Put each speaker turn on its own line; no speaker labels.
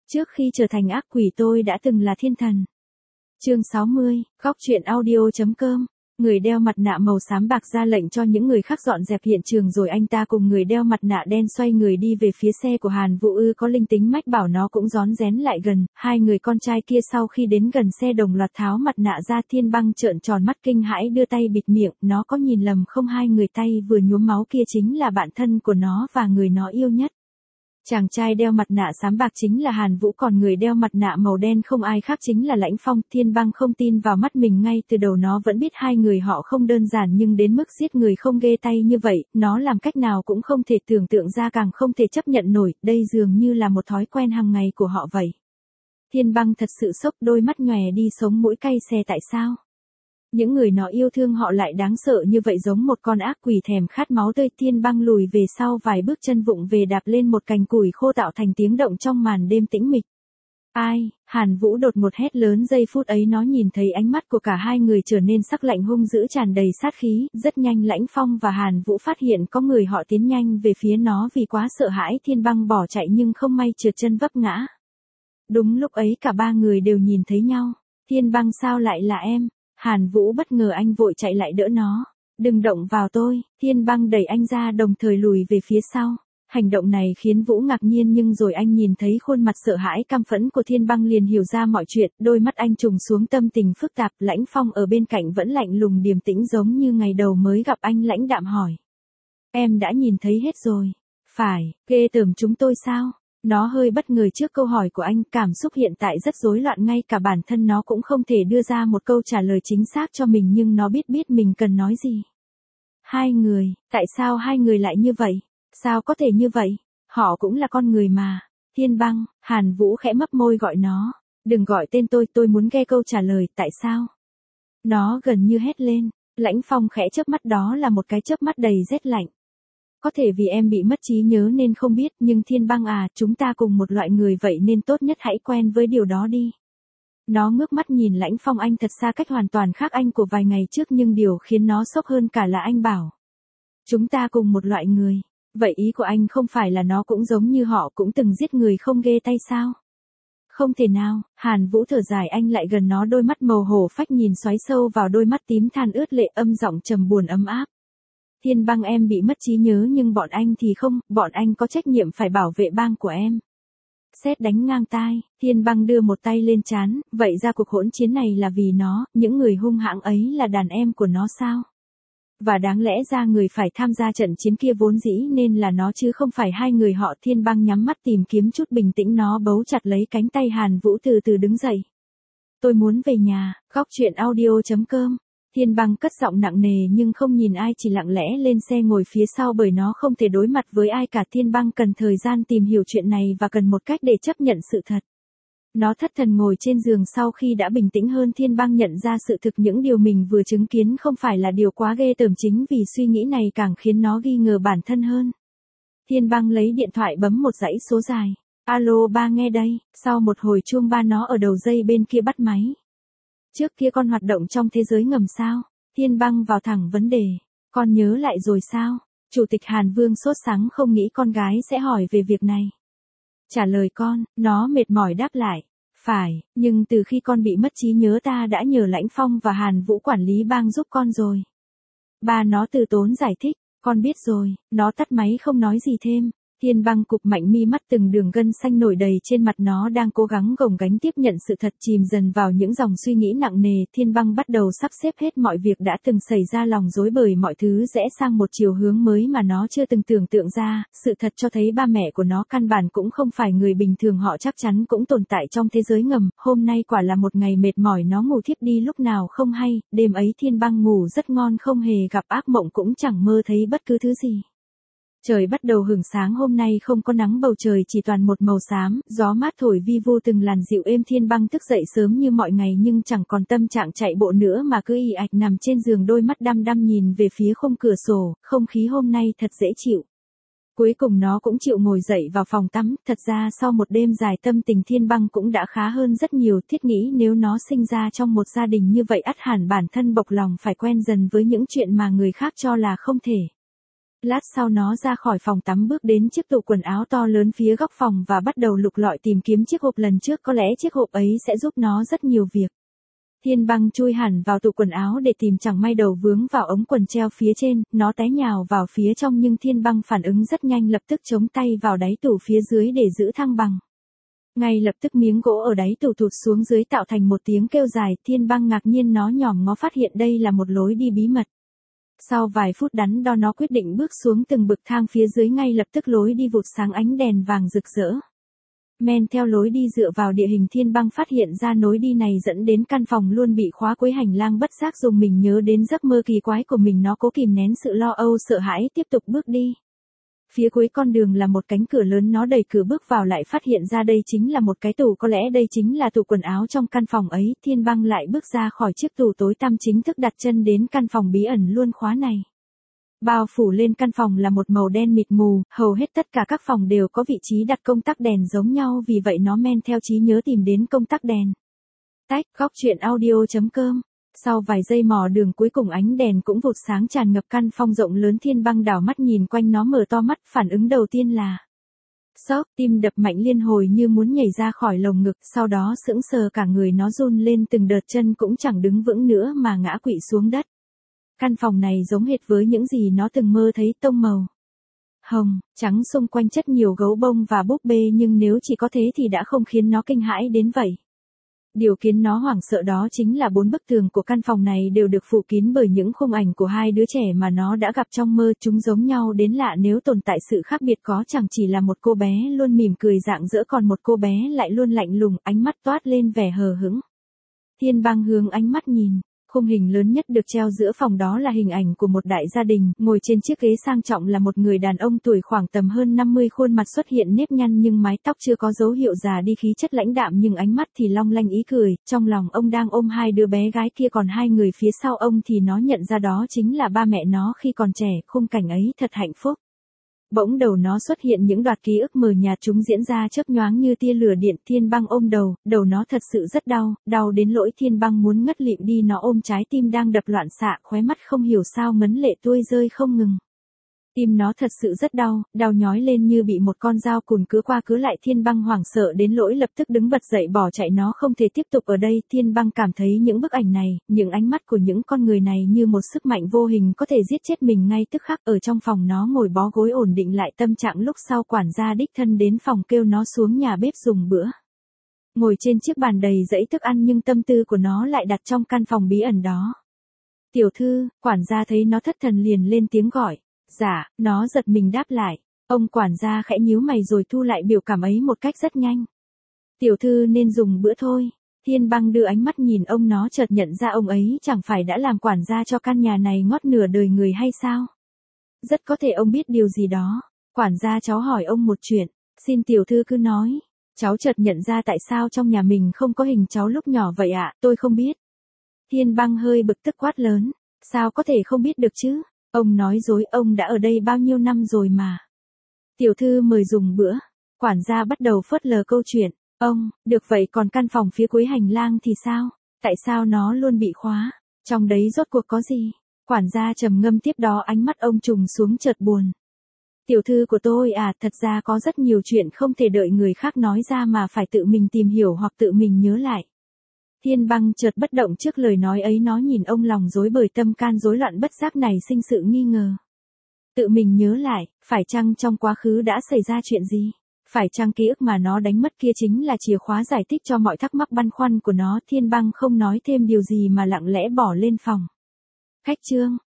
Trước khi trở thành ác quỷ tôi đã từng là thiên thần. Chương 60, góc truyện audio.com. Người đeo mặt nạ màu xám bạc ra lệnh cho những người khác dọn dẹp hiện trường rồi anh ta cùng người đeo mặt nạ đen xoay người đi về phía xe của Hàn Vũ Ư. Có linh tính mách bảo nó cũng rón rén lại gần. Hai người con trai kia sau khi đến gần xe đồng loạt tháo mặt nạ ra. Thiên Băng trợn tròn mắt kinh hãi đưa tay bịt miệng. Nó có nhìn lầm không, hai người tay vừa nhuốm máu kia chính là bạn thân của nó và người nó yêu nhất. Chàng trai đeo mặt nạ xám bạc chính là Hàn Vũ, còn người đeo mặt nạ màu đen không ai khác chính là Lãnh Phong. Thiên Băng không tin vào mắt mình, ngay từ đầu nó vẫn biết hai người họ không đơn giản, nhưng đến mức giết người không ghê tay như vậy, nó làm cách nào cũng không thể tưởng tượng ra, càng không thể chấp nhận nổi, đây dường như là một thói quen hàng ngày của họ vậy. Thiên Băng thật sự sốc, đôi mắt nhòe đi, sống mũi cay xè. Tại sao những người nó yêu thương họ lại đáng sợ như vậy, giống một con ác quỷ thèm khát máu tươi? Thiên Băng lùi về sau vài bước, chân vụng về đạp lên một cành củi khô tạo thành tiếng động trong màn đêm tĩnh mịch. Ai? Hàn Vũ đột ngột hét lớn. Giây phút ấy nó nhìn thấy ánh mắt của cả hai người trở nên sắc lạnh hung dữ, tràn đầy sát khí. Rất nhanh Lãnh Phong và Hàn Vũ phát hiện có người họ tiến nhanh về phía nó. Vì quá sợ hãi, Thiên Băng bỏ chạy nhưng không may trượt chân vấp ngã. Đúng lúc ấy cả ba người đều nhìn thấy nhau. Thiên Băng, sao lại là em? Hàn Vũ bất ngờ, anh vội chạy lại đỡ nó. Đừng động vào tôi. Thiên Băng đẩy anh ra đồng thời lùi về phía sau. Hành động này khiến Vũ ngạc nhiên, nhưng rồi anh nhìn thấy khuôn mặt sợ hãi căm phẫn của Thiên Băng liền hiểu ra mọi chuyện. Đôi mắt anh trùng xuống, tâm tình phức tạp. Lãnh Phong ở bên cạnh vẫn lạnh lùng điềm tĩnh giống như ngày đầu mới gặp. Anh lãnh đạm hỏi: em đã nhìn thấy hết rồi? Phải, ghê tởm chúng tôi sao? Nó hơi bất ngờ trước câu hỏi của anh, cảm xúc hiện tại rất rối loạn, ngay cả bản thân nó cũng không thể đưa ra một câu trả lời chính xác cho mình, nhưng nó biết mình cần nói gì. Hai người, tại sao hai người lại như vậy? Sao có thể như vậy? Họ cũng là con người mà. Thiên Băng, Hàn Vũ khẽ mấp môi gọi nó. Đừng gọi tên tôi muốn nghe câu trả lời. Tại sao? Nó gần như hét lên. Lãnh Phong khẽ chớp mắt, đó là một cái chớp mắt đầy rét lạnh. Có thể vì em bị mất trí nhớ nên không biết, nhưng Thiên Băng à, chúng ta cùng một loại người vậy nên tốt nhất hãy quen với điều đó đi. Nó ngước mắt nhìn Lãnh Phong, anh thật xa cách hoàn toàn khác anh của vài ngày trước, nhưng điều khiến nó sốc hơn cả là anh bảo chúng ta cùng một loại người. Vậy ý của anh không phải là nó cũng giống như họ, cũng từng giết người không ghê tay sao? Không thể nào. Hàn Vũ thở dài, anh lại gần nó, đôi mắt màu hổ phách nhìn xoáy sâu vào đôi mắt tím than ướt lệ, âm giọng trầm buồn ấm áp. Thiên Băng, em bị mất trí nhớ nhưng bọn anh thì không, bọn anh có trách nhiệm phải bảo vệ bang của em. Sét đánh ngang tai, Thiên Băng đưa một tay lên trán, vậy ra cuộc hỗn chiến này là vì nó, những người hung hãng ấy là đàn em của nó sao? Và đáng lẽ ra người phải tham gia trận chiến kia vốn dĩ nên là nó chứ không phải hai người họ. Thiên Băng nhắm mắt tìm kiếm chút bình tĩnh, nó bấu chặt lấy cánh tay Hàn Vũ, từ từ đứng dậy. Tôi muốn về nhà. Góc truyện audio.com. Thiên Băng cất giọng nặng nề nhưng không nhìn ai, chỉ lặng lẽ lên xe ngồi phía sau, bởi nó không thể đối mặt với ai cả. Thiên Băng cần thời gian tìm hiểu chuyện này và cần một cách để chấp nhận sự thật. Nó thất thần ngồi trên giường, sau khi đã bình tĩnh hơn, Thiên Băng nhận ra sự thực, những điều mình vừa chứng kiến không phải là điều quá ghê tởm, chính vì suy nghĩ này càng khiến nó nghi ngờ bản thân hơn. Thiên Băng lấy điện thoại bấm một dãy số dài. Alo ba, nghe đây. Sau một hồi chuông ba, nó ở đầu dây bên kia bắt máy. Trước kia con hoạt động trong thế giới ngầm sao? Thiên Băng vào thẳng vấn đề. Con nhớ lại rồi sao? Chủ tịch Hàn Vương sốt sắng, không nghĩ con gái sẽ hỏi về việc này. Trả lời con, nó mệt mỏi đáp lại. Phải, nhưng từ khi con bị mất trí nhớ ta đã nhờ Lãnh Phong và Hàn Vũ quản lý bang giúp con rồi. Ba nó từ tốn giải thích. Con biết rồi. Nó tắt máy không nói gì thêm. Thiên Băng cụp mạnh mi mắt, từng đường gân xanh nổi đầy trên mặt, nó đang cố gắng gồng gánh tiếp nhận sự thật, chìm dần vào những dòng suy nghĩ nặng nề. Thiên Băng bắt đầu sắp xếp hết mọi việc đã từng xảy ra, lòng rối bời, mọi thứ rẽ sang một chiều hướng mới mà nó chưa từng tưởng tượng ra. Sự thật cho thấy ba mẹ của nó căn bản cũng không phải người bình thường, họ chắc chắn cũng tồn tại trong thế giới ngầm. Hôm nay quả là một ngày mệt mỏi, nó ngủ thiếp đi lúc nào không hay. Đêm ấy Thiên Băng ngủ rất ngon, không hề gặp ác mộng, cũng chẳng mơ thấy bất cứ thứ gì. Trời bắt đầu hửng sáng, hôm nay không có nắng, bầu trời chỉ toàn một màu xám, gió mát thổi vi vu từng làn dịu êm. Thiên Băng thức dậy sớm như mọi ngày nhưng chẳng còn tâm trạng chạy bộ nữa mà cứ ì ạch nằm trên giường, đôi mắt đăm đăm nhìn về phía khung cửa sổ. Không khí hôm nay thật dễ chịu. Cuối cùng nó cũng chịu ngồi dậy vào phòng tắm. Thật ra sau một đêm dài, tâm tình Thiên Băng cũng đã khá hơn rất nhiều. Thiết nghĩ nếu nó sinh ra trong một gia đình như vậy, ắt hẳn bản thân bộc lòng phải quen dần với những chuyện mà người khác cho là không thể. Lát sau nó ra khỏi phòng tắm bước đến chiếc tủ quần áo to lớn phía góc phòng và bắt đầu lục lọi tìm kiếm chiếc hộp lần trước, có lẽ chiếc hộp ấy sẽ giúp nó rất nhiều việc. Thiên Băng chui hẳn vào tủ quần áo để tìm, chẳng may đầu vướng vào ống quần treo phía trên, nó té nhào vào phía trong nhưng Thiên Băng phản ứng rất nhanh, lập tức chống tay vào đáy tủ phía dưới để giữ thăng bằng. Ngay lập tức miếng gỗ ở đáy tủ tụt xuống dưới tạo thành một tiếng kêu dài, Thiên Băng ngạc nhiên nó nhòm ngó phát hiện đây là một lối đi bí mật. Sau vài phút đắn đo nó quyết định bước xuống từng bậc thang phía dưới, ngay lập tức lối đi vụt sáng ánh đèn vàng rực rỡ. Men theo lối đi dựa vào địa hình, Thiên Băng phát hiện ra lối đi này dẫn đến căn phòng luôn bị khóa, cuối hành lang bất giác dùng mình nhớ đến giấc mơ kỳ quái của mình, nó cố kìm nén sự lo âu sợ hãi tiếp tục bước đi. Phía cuối con đường là một cánh cửa lớn, nó đẩy cửa bước vào lại phát hiện ra đây chính là một cái tủ, có lẽ đây chính là tủ quần áo trong căn phòng ấy. Thiên Băng lại bước ra khỏi chiếc tủ tối tăm, chính thức đặt chân đến căn phòng bí ẩn luôn khóa này. Bao phủ lên căn phòng là một màu đen mịt mù, hầu hết tất cả các phòng đều có vị trí đặt công tắc đèn giống nhau, vì vậy nó men theo trí nhớ tìm đến công tắc đèn. Tách, góc truyện audio.com. Sau vài giây mò đường cuối cùng ánh đèn cũng vụt sáng tràn ngập căn phòng rộng lớn. Thiên Băng đảo mắt nhìn quanh, nó mở to mắt, phản ứng đầu tiên là sốc, tim đập mạnh liên hồi như muốn nhảy ra khỏi lồng ngực, sau đó sững sờ cả người, nó run lên từng đợt, chân cũng chẳng đứng vững nữa mà ngã quỵ xuống đất. Căn phòng này giống hệt với những gì nó từng mơ thấy, tông màu hồng, trắng, xung quanh chất nhiều gấu bông và búp bê, nhưng nếu chỉ có thế thì đã không khiến nó kinh hãi đến vậy. Điều khiến nó hoảng sợ đó chính là 4 bức tường của căn phòng này đều được phủ kín bởi những khung ảnh của 2 đứa trẻ mà nó đã gặp trong mơ, chúng giống nhau đến lạ, nếu tồn tại sự khác biệt có chẳng chỉ là một cô bé luôn mỉm cười rạng rỡ, còn một cô bé lại luôn lạnh lùng, ánh mắt toát lên vẻ hờ hững. Thiên Băng hướng ánh mắt nhìn. Khung hình lớn nhất được treo giữa phòng đó là hình ảnh của một đại gia đình, ngồi trên chiếc ghế sang trọng là một người đàn ông tuổi khoảng tầm hơn 50, khuôn mặt xuất hiện nếp nhăn nhưng mái tóc chưa có dấu hiệu già đi, khí chất lãnh đạm nhưng ánh mắt thì long lanh ý cười, trong lòng ông đang ôm 2 đứa bé gái kia, còn 2 người phía sau ông thì nó nhận ra đó chính là ba mẹ nó khi còn trẻ, khung cảnh ấy thật hạnh phúc. Bỗng đầu nó xuất hiện những đoạt ký ức mờ nhạt, chúng diễn ra chớp nhoáng như tia lửa điện. Thiên Băng ôm đầu nó thật sự rất đau, đau đến nỗi Thiên Băng muốn ngất lịm đi, nó ôm trái tim đang đập loạn xạ, khóe mắt không hiểu sao ngấn lệ tuôn rơi không ngừng. Tim nó thật sự rất đau, đau nhói lên như bị một con dao cùn cứa qua cứa lại. Thiên Băng hoảng sợ đến nỗi lập tức đứng bật dậy bỏ chạy, nó không thể tiếp tục ở đây. Thiên Băng cảm thấy những bức ảnh này, những ánh mắt của những con người này như một sức mạnh vô hình có thể giết chết mình ngay tức khắc. Ở trong phòng nó ngồi bó gối ổn định lại tâm trạng, lúc sau quản gia đích thân đến phòng kêu nó xuống nhà bếp dùng bữa. Ngồi trên chiếc bàn đầy dãy thức ăn nhưng tâm tư của nó lại đặt trong căn phòng bí ẩn đó. Tiểu thư, quản gia thấy nó thất thần liền lên tiếng gọi. Dạ, nó giật mình đáp lại. Ông quản gia khẽ nhíu mày rồi thu lại biểu cảm ấy một cách rất nhanh. Tiểu thư nên dùng bữa thôi. Thiên Băng đưa ánh mắt nhìn ông, nó chợt nhận ra ông ấy chẳng phải đã làm quản gia cho căn nhà này ngót nửa đời người hay sao? Rất có thể ông biết điều gì đó. Quản gia, cháu hỏi ông một chuyện, xin tiểu thư cứ nói. Cháu chợt nhận ra tại sao trong nhà mình không có hình cháu lúc nhỏ vậy ạ, tôi không biết. Thiên Băng hơi bực tức quát lớn. Sao có thể không biết được chứ? Ông nói dối, ông đã ở đây bao nhiêu năm rồi mà. Tiểu thư mời dùng bữa. Quản gia bắt đầu phớt lờ câu chuyện. Ông, được vậy còn căn phòng phía cuối hành lang thì sao? Tại sao nó luôn bị khóa? Trong đấy rốt cuộc có gì? Quản gia trầm ngâm, tiếp đó ánh mắt ông trùng xuống chợt buồn. Tiểu thư của tôi à, thật ra có rất nhiều chuyện không thể đợi người khác nói ra mà phải tự mình tìm hiểu hoặc tự mình nhớ lại. Thiên Băng chợt bất động trước lời nói ấy, nó nhìn ông lòng rối bời, tâm can rối loạn, bất giác nảy sinh sự nghi ngờ. Tự mình nhớ lại, phải chăng trong quá khứ đã xảy ra chuyện gì? Phải chăng ký ức mà nó đánh mất kia chính là chìa khóa giải thích cho mọi thắc mắc băn khoăn của nó? Thiên Băng không nói thêm điều gì mà lặng lẽ bỏ lên phòng. Khách trương,